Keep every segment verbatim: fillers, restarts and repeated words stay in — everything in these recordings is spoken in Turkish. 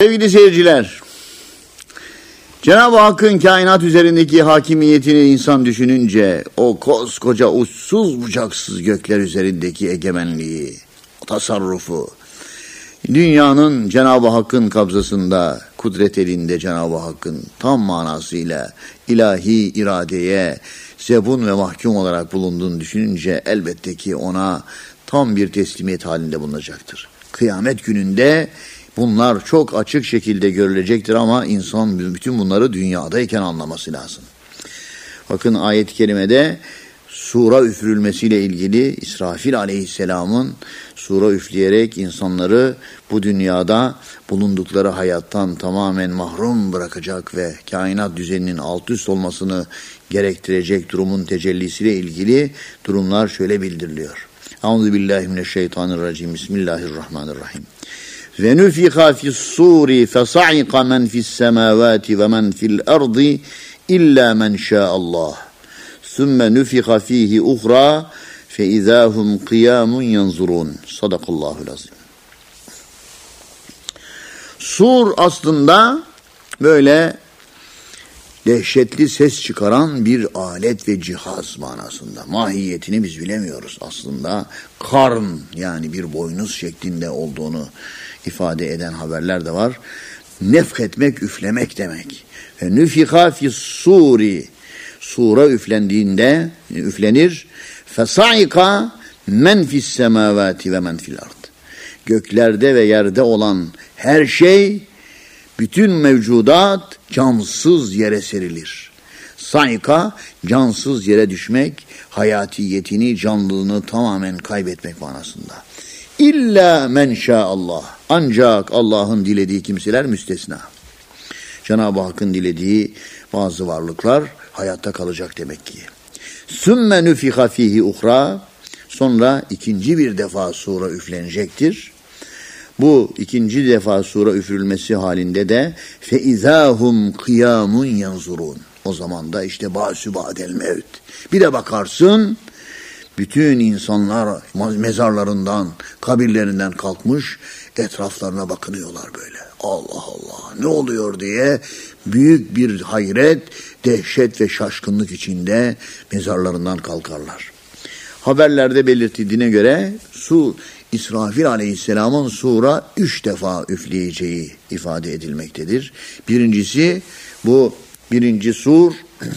Sevgili seyirciler, Cenab-ı Hakk'ın kainat üzerindeki hakimiyetini insan düşününce o koskoca uçsuz bucaksız gökler üzerindeki egemenliği, tasarrufu, dünyanın Cenab-ı Hakk'ın kabzasında, kudret elinde Cenab-ı Hakk'ın tam manasıyla ilahi iradeye zebun ve mahkum olarak bulunduğunu düşününce elbette ki ona tam bir teslimiyet halinde bulunacaktır. Kıyamet gününde bunlar çok açık şekilde görülecektir ama insan bütün bunları dünyadayken anlaması lazım. Bakın ayet-i kerimede sura üfürülmesiyle ilgili İsrafil aleyhisselamın sura üfleyerek insanları bu dünyada bulundukları hayattan tamamen mahrum bırakacak ve kainat düzeninin alt üst olmasını gerektirecek durumun tecellisiyle ilgili durumlar şöyle bildiriliyor. Euzubillahimineşşeytanirracim. Bismillahirrahmanirrahim. Ve nufiha fi's-suri fesa'iqa men fi's-semavati ve men fi'l-ardı illa men şa'allah. Sümme nufiha fihi uhra fe izahum kıyamun yanzurun. Sadakallahul azim. Sur aslında böyle dehşetli ses çıkaran bir alet ve cihaz manasında. Mahiyetini biz bilemiyoruz. Aslında karn yani bir boynuz şeklinde olduğunu ifade eden haberler de var. Nefketmek, üflemek demek. Ve nüfiha fi's-suri, sura üflendiğinde üflenir. Fesaika men fi's-semavati ve men fi'l-ard. Göklerde ve yerde olan her şey, bütün mevcudat cansız yere serilir. Saika, cansız yere düşmek, hayatiyetini, canlılığını tamamen kaybetmek manasında. İlla men şa'allah. Ancak Allah'ın dilediği kimseler müstesna. Cenab-ı Hakk'ın dilediği bazı varlıklar hayatta kalacak demek ki. Sümme nüfiha fihi uhra. Sonra ikinci bir defa sura üflenecektir. Bu ikinci defa sura üfürülmesi halinde de feizahum kıyamun yanzurun. O zaman da işte ba'sü ba'del mevt. Bir de bakarsın bütün insanlar mezarlarından, kabirlerinden kalkmış etraflarına bakınıyorlar böyle. Allah Allah ne oluyor diye büyük bir hayret, dehşet ve şaşkınlık içinde mezarlarından kalkarlar. Haberlerde belirtildiğine göre su İsrafil aleyhisselamın sura üç defa üfleyeceği ifade edilmektedir. Birincisi bu birinci sur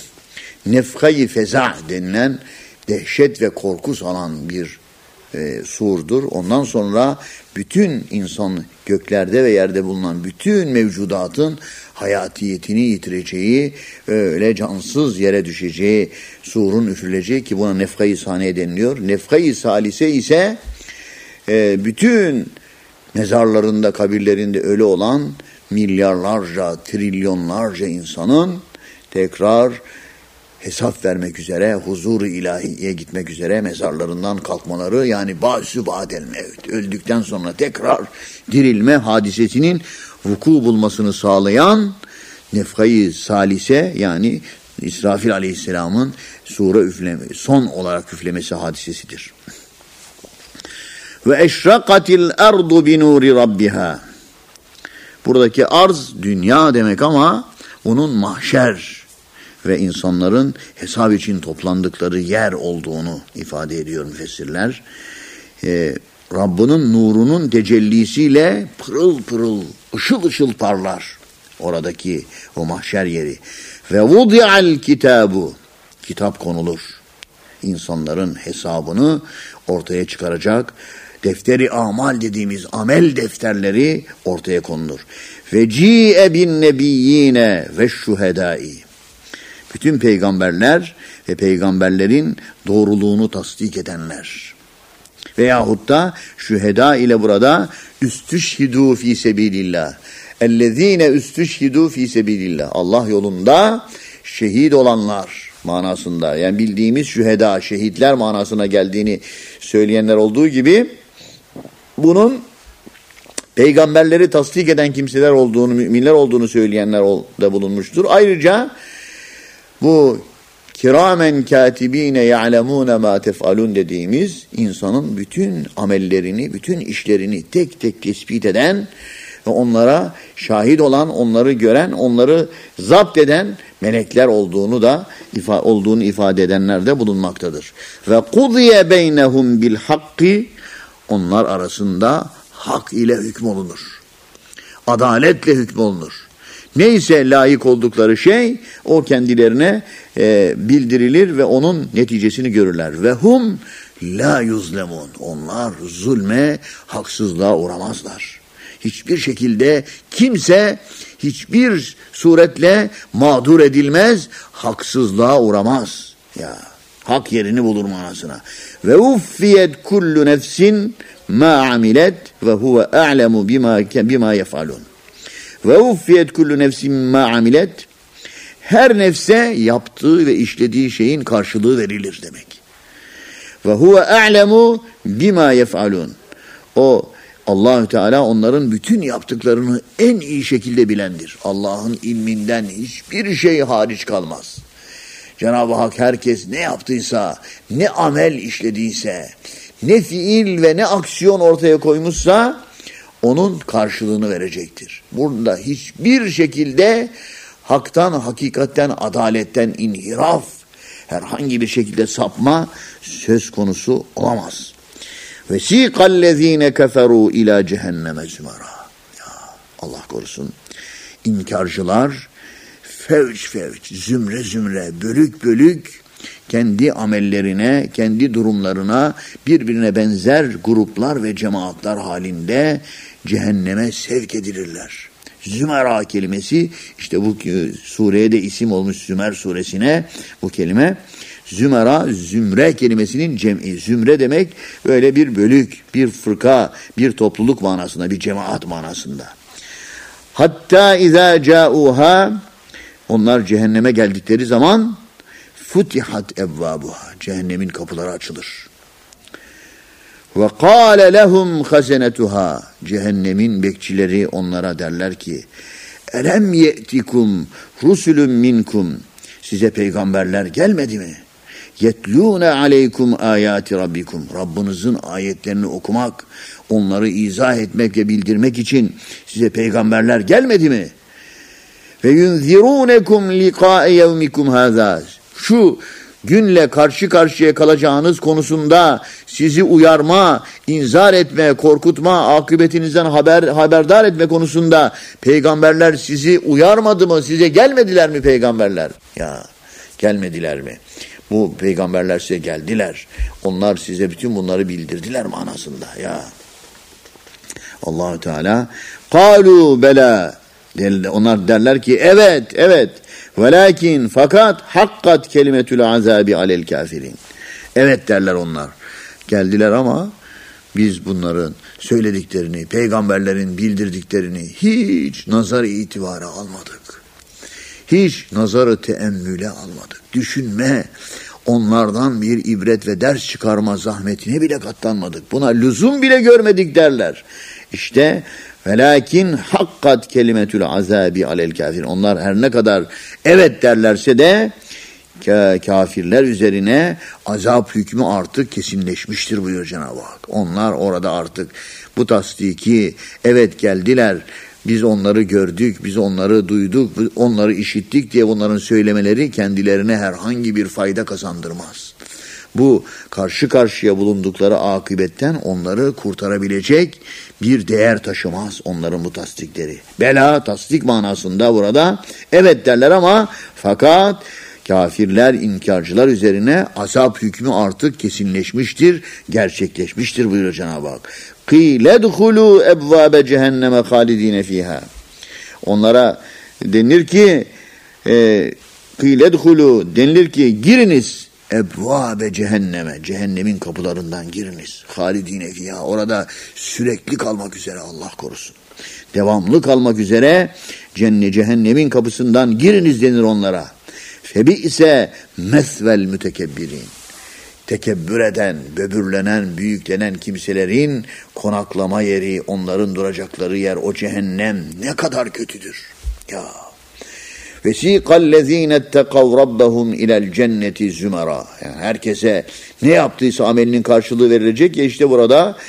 nefkayı feza denilen dehşet ve korku salan bir e, surdur. Ondan sonra bütün insan göklerde ve yerde bulunan bütün mevcudatın hayatiyetini yitireceği, öyle cansız yere düşeceği surun üfürüleceği ki buna nefkayı saniye deniliyor. Nefkayı salise ise e, bütün mezarlarında, kabirlerinde ölü olan milyarlarca, trilyonlarca insanın tekrar hesap vermek üzere, huzur-u ilahiye gitmek üzere mezarlarından kalkmaları, yani ba'sü ba'del mevt, öldükten sonra tekrar dirilme hadisesinin vuku bulmasını sağlayan nefkayı salise, yani İsrafil aleyhisselamın sure üfleme, son olarak üflemesi hadisesidir. Ve eşrakatil ardu bi nuri rabbiha. Buradaki arz dünya demek ama onun mahşer ve insanların hesap için toplandıkları yer olduğunu ifade ediyor müfessirler. Ee, Rabbinin nurunun tecellisiyle pırıl pırıl, ışıl ışıl parlar oradaki o mahşer yeri. Ve vudi'al kitabu, kitap konulur. İnsanların hesabını ortaya çıkaracak defteri amal dediğimiz amel defterleri ortaya konulur. Ve ci'e bin nebiyyine ve şuhedai. Bütün peygamberler ve peygamberlerin doğruluğunu tasdik edenler. Veyahut da şüheda ile burada üstüşhidû fî sebilillah. Ellezîne üstüşhidû fî sebilillah. Allah yolunda şehit olanlar manasında. Yani bildiğimiz şüheda, şehitler manasına geldiğini söyleyenler olduğu gibi bunun peygamberleri tasdik eden kimseler olduğunu, müminler olduğunu söyleyenler da bulunmuştur. Ayrıca bu kiramen katibine ya'lemune ma tef'alun dediğimiz insanın bütün amellerini, bütün işlerini tek tek tespit eden ve onlara şahit olan, onları gören, onları zapt eden melekler olduğunu da ifa, olduğunu ifade edenler de bulunmaktadır. Ve kudiye beynehum bil hakki, onlar arasında hak ile hükmolunur. Adaletle hükmolunur. Neyse layık oldukları şey o kendilerine e, bildirilir ve onun neticesini görürler. Ve hum la yuzlemun. Onlar zulme, haksızlığa uğramazlar. Hiçbir şekilde kimse hiçbir suretle mağdur edilmez, haksızlığa uğramaz. Ya hak yerini bulur manasına. Ve uffiyet kullu nefsin ma amilet ve huve a'lemu bima bima yef'alun. Ve uffiyet kullu nefsin ma amilet, her nefse yaptığı ve işlediği şeyin karşılığı verilir demek. Ve huve a'lemu bima yef'alun. O Allahü Teala onların bütün yaptıklarını en iyi şekilde bilendir. Allah'ın ilminden hiçbir şey hariç kalmaz. Cenab-ı Hak herkes ne yaptıysa, ne amel işlediyse, ne fiil ve ne aksiyon ortaya koymuşsa onun karşılığını verecektir. Burada hiçbir şekilde haktan, hakikatten, adaletten inhiraf, herhangi bir şekilde sapma söz konusu olamaz. Vesikallezine keferu ila cehenneme zümera. Ya Allah korusun. İnkarcılar fevç fevç, zümre zümre, bölük bölük kendi amellerine, kendi durumlarına birbirine benzer gruplar ve cemaatler halinde cehenneme sevk edilirler. Zümera kelimesi işte bu sureye de isim olmuş, Zümer suresine bu kelime. Zümera, zümre kelimesinin cem'i. Zümre demek böyle bir bölük, bir fırka, bir topluluk manasında, bir cemaat manasında. Hatta izâ câuhâ, onlar cehenneme geldikleri zaman futihat evvâbuhâ, cehennemin kapıları açılır. Ve kâle lehum hazenetuhâ, cehennemin bekçileri onlara derler ki elem ye'tikum rusulun minkum, size peygamberler gelmedi mi? Yetlûne aleykum âyâti rabbikum, Rabbinizin ayetlerini okumak, onları izah etmek ve bildirmek için size peygamberler gelmedi mi? Ve yunzirûnekum liqâe yevmikum hâzâ, şu günle karşı karşıya kalacağınız konusunda sizi uyarma, inzar etme, korkutma, akıbetinizden haber haberdar etme konusunda peygamberler sizi uyarmadı mı? Size gelmediler mi peygamberler? Ya gelmediler mi? Bu peygamberler size geldiler. Onlar size bütün bunları bildirdiler manasında. Ya Allah-u Teala kalu bela, onlar derler ki evet evet velakin fakat hakkat kelimetül azabi alel kafirin. Evet derler onlar. Geldiler ama biz bunların söylediklerini, peygamberlerin bildirdiklerini hiç nazar itibara almadık. Hiç nazarı teemmüle almadık. Düşünme, onlardan bir ibret ve ders çıkarma zahmetine bile katlanmadık. Buna lüzum bile görmedik derler. İşte velakin hakkat kelimetül azabi alel kafir. Onlar her ne kadar evet derlerse de kafirler üzerine azap hükmü artık kesinleşmiştir buyuruyor Cenab-ı Hak. Onlar orada artık bu tasdiki evet geldiler, biz onları gördük, biz onları duyduk, onları işittik diye bunların söylemeleri kendilerine herhangi bir fayda kazandırmaz. Bu karşı karşıya bulundukları akıbetten onları kurtarabilecek bir değer taşımaz onların bu tasdikleri. Bela tasdik manasında burada evet derler ama fakat kafirler, inkarcılar üzerine azap hükmü artık kesinleşmiştir, gerçekleşmiştir buyuruyor Cenab-ı Hak. قِيلَ دُخُلُوا اَبْوَابَ cehenneme خَالِد۪ينَ ف۪يهَا. Onlara denilir ki قِيلَ دُخُلُوا denilir ki giriniz ebvâbe cehenneme, cehennemin kapılarından giriniz. Halidine fîhâ, orada sürekli kalmak üzere, Allah korusun. Devamlı kalmak üzere cennet cehennemin kapısından giriniz denir onlara. Febi'se mesvel mütekebbirin. Tekebbür eden, böbürlenen, büyüklenen kimselerin konaklama yeri, onların duracakları yer, o cehennem ne kadar kötüdür. Ya. Vesikallezîne ettekav rabbahum ilel cenneti zümera. Yani herkese ne yaptıysa amelinin karşılığı verilecek ya, işte burada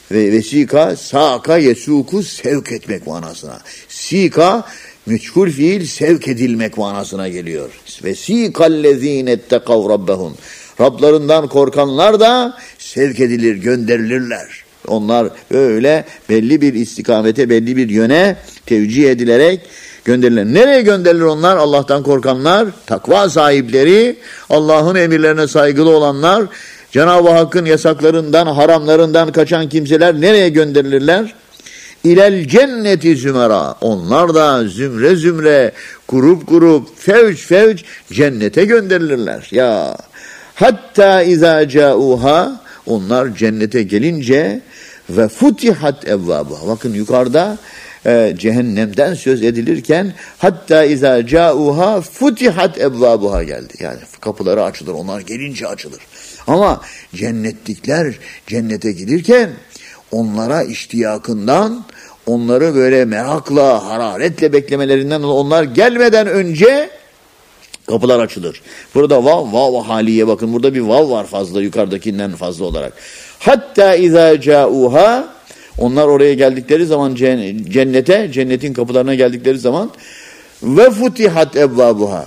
ve vesika saka yesuku sevk etmek manasına. Sika meçhul fiil sevk edilmek manasına geliyor. Vesikallezine ettekav rabbehum. Rablarından korkanlar da sevk edilir, gönderilirler. Onlar böyle belli bir istikamete, belli bir yöne tevcih edilerek gönderilir. Nereye gönderilir onlar? Allah'tan korkanlar, takva sahipleri, Allah'ın emirlerine saygılı olanlar, Cenab-ı Hakk'ın yasaklarından, haramlarından kaçan kimseler nereye gönderilirler? İlel cenneti zümera. Onlar da zümre zümre, grup grup, fevç fevç cennete gönderilirler. Ya hatta izâ câuhâ, onlar cennete gelince ve futihat evvâbuha. Bakın yukarıda e, cehennemden söz edilirken hatta izâ câuhâ futihat evvâbuha geldi. Yani kapıları açılır, onlar gelince açılır. Ama cennetlikler cennete gelirken onlara iştiyakından, onları böyle merakla, hararetle beklemelerinden, onlar gelmeden önce kapılar açılır. Burada vav, vav haliye bakın. Burada bir vav var fazla, yukarıdakinden fazla olarak. Hatta izâ câuhâ, onlar oraya geldikleri zaman cennete, cennetin kapılarına geldikleri zaman ve futihat evvâbuha.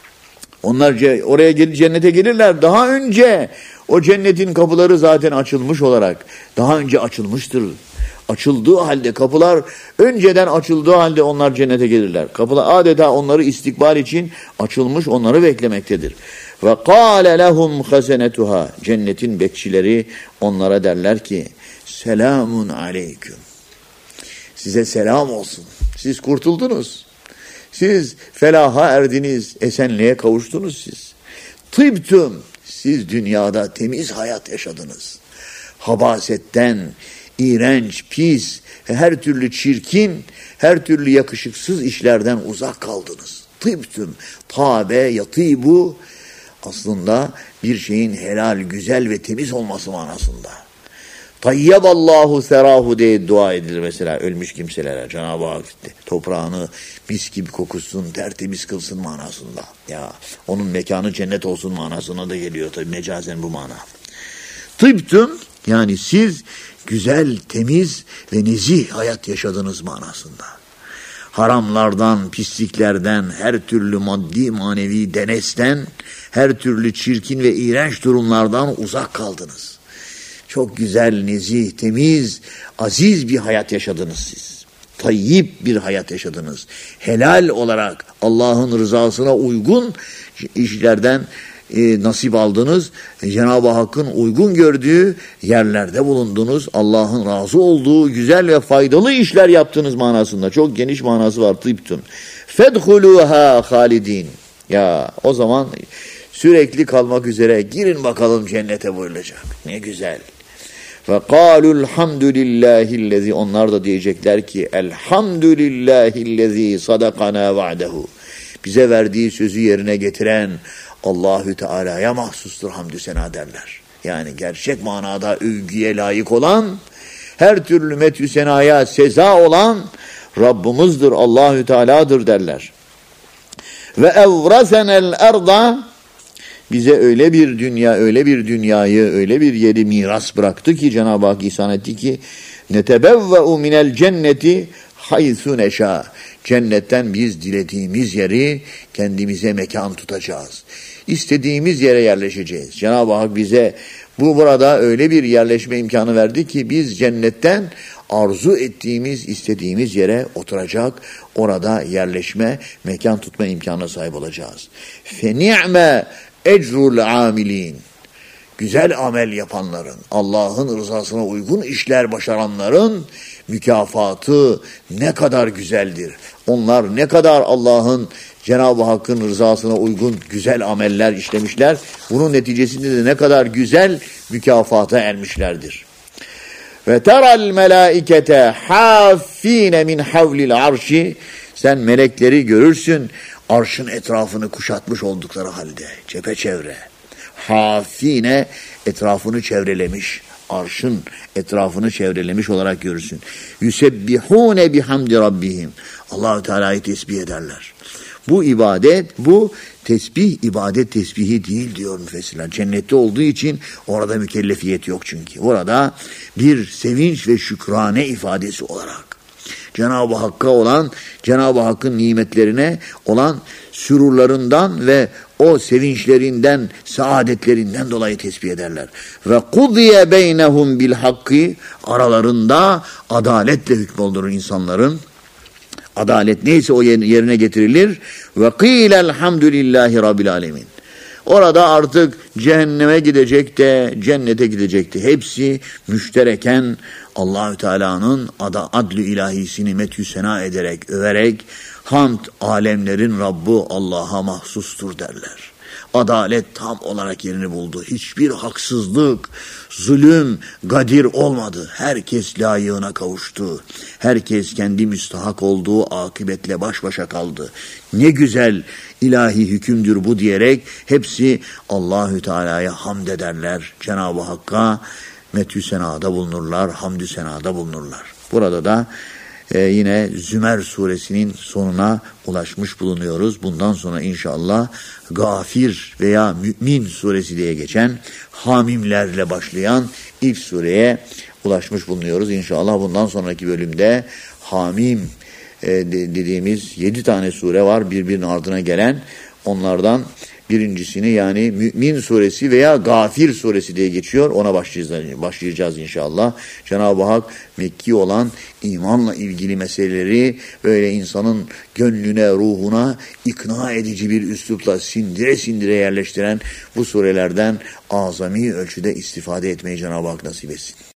Onlar oraya cennete gelirler. Daha önce o cennetin kapıları zaten açılmış olarak, daha önce açılmıştır. Açıldığı halde kapılar, önceden açıldığı halde onlar cennete gelirler. Kapılar adeta onları istikbal için açılmış, onları beklemektedir. Ve kâle lehum hasenetuha, cennetin bekçileri onlara derler ki selamun aleyküm. Size selam olsun. Siz kurtuldunuz. Siz felaha erdiniz, esenliğe kavuştunuz siz. Tıbtüm, siz dünyada temiz hayat yaşadınız. Habasetten, iğrenç, pis, her türlü çirkin, her türlü yakışıksız işlerden uzak kaldınız. Tıbtüm, tabe, yatibu, aslında bir şeyin helal, güzel ve temiz olması manasında. Tayyaballahu serahu diye dua edilir mesela ölmüş kimselere. Cenab-ı Hak toprağını mis gibi kokusun, tertemiz kılsın manasında. Ya onun mekanı cennet olsun manasına da geliyor tabii mecazen bu mana. Tıbtüm, yani siz güzel, temiz ve nezih hayat yaşadınız manasında. Haramlardan, pisliklerden, her türlü maddi manevi denesten, her türlü çirkin ve iğrenç durumlardan uzak kaldınız. Çok güzel, nezih, temiz, aziz bir hayat yaşadınız siz. Tayyip bir hayat yaşadınız. Helal olarak Allah'ın rızasına uygun işlerden e, nasip aldınız. E, Cenab-ı Hakk'ın uygun gördüğü yerlerde bulundunuz. Allah'ın razı olduğu güzel ve faydalı işler yaptınız manasında. Çok geniş manası var. Tıbtun. Fedhuluha halidin. Ya o zaman sürekli kalmak üzere girin bakalım cennete buyurulacak. Ne güzel. Ve kâlul hamdülillâhillezî, onlar da diyecekler ki elhamdülillâhillezî sadakana va'dehu. Bize verdiği sözü yerine getiren Allahü Teala'ya mahsustur hamdü sena derler. Yani gerçek manada övgüye layık olan, her türlü methü senaya seza olan Rabbimizdir, Allahü Teala'dır derler. Ve evrasenel erda, bize öyle bir dünya, öyle bir dünyayı, öyle bir yeri miras bıraktı ki Cenab-ı Hak ihsan etti ki netebevve'u minel cenneti haythu neşâ. Cennetten biz dilediğimiz yeri kendimize mekan tutacağız. İstediğimiz yere yerleşeceğiz. Cenab-ı Hak bize bu burada öyle bir yerleşme imkanı verdi ki biz cennetten arzu ettiğimiz, istediğimiz yere oturacak, orada yerleşme, mekan tutma imkanına sahip olacağız. Fe-ni'me ecrul amilin. Güzel amel yapanların, Allah'ın rızasına uygun işler başaranların mükafatı ne kadar güzeldir. Onlar ne kadar Allah'ın, Cenab-ı Hakk'ın rızasına uygun güzel ameller işlemişler. Bunun neticesinde de ne kadar güzel mükafata ermişlerdir. Ve teral melaikete hafine min havlil arşi. Sen melekleri görürsün, arşın etrafını kuşatmış oldukları halde, çepeçevre. Hafine, etrafını çevrelemiş, arşın etrafını çevrelemiş olarak görürsün. Yusebbihune bihamdi rabbihim. Allah-u Teala'yı tesbih ederler. Bu ibadet, bu tesbih, ibadet tesbihi değil diyor müfessirler. Cennette olduğu için orada mükellefiyet yok çünkü. Orada bir sevinç ve şükrane ifadesi olarak Cenab-ı Hakk'a olan, Cenab-ı Hakk'ın nimetlerine olan sürurlarından ve o sevinçlerinden, saadetlerinden dolayı tesbih ederler. Ve kudiye beynehum bil hakkı, aralarında adaletle hükmolunur insanların. Adalet neyse o yerine getirilir. Ve kîlel hamdülillahi rabbil alemin. Orada artık cehenneme gidecek de cennete gidecek de hepsi müştereken Allahü Teala'nın adl-ı ilahisini methü sena ederek, överek hamd alemlerin Rabbu Allah'a mahsustur derler. Adalet tam olarak yerini buldu. Hiçbir haksızlık, zulüm, gadir olmadı. Herkes layığına kavuştu. Herkes kendi müstahak olduğu akıbetle baş başa kaldı. Ne güzel ilahi hükümdür bu diyerek hepsi Allahü Teala'ya hamd ederler. Cenab-ı Hakk'a methü senada bulunurlar, hamdü senada bulunurlar. Burada da Ee, yine Zümer suresinin sonuna ulaşmış bulunuyoruz. Bundan sonra inşallah Gafir veya Mü'min suresi diye geçen hamimlerle başlayan ilk sureye ulaşmış bulunuyoruz. İnşallah bundan sonraki bölümde hamim e, dediğimiz yedi tane sure var birbirinin ardına gelen. Onlardan birincisini yani Mü'min suresi veya Gafir suresi diye geçiyor. Ona başlayacağız, başlayacağız inşallah. Cenab-ı Hak Mekki olan imanla ilgili meseleleri böyle insanın gönlüne, ruhuna ikna edici bir üslupla sindire sindire yerleştiren bu surelerden azami ölçüde istifade etmeyi Cenab-ı Hak nasip etsin.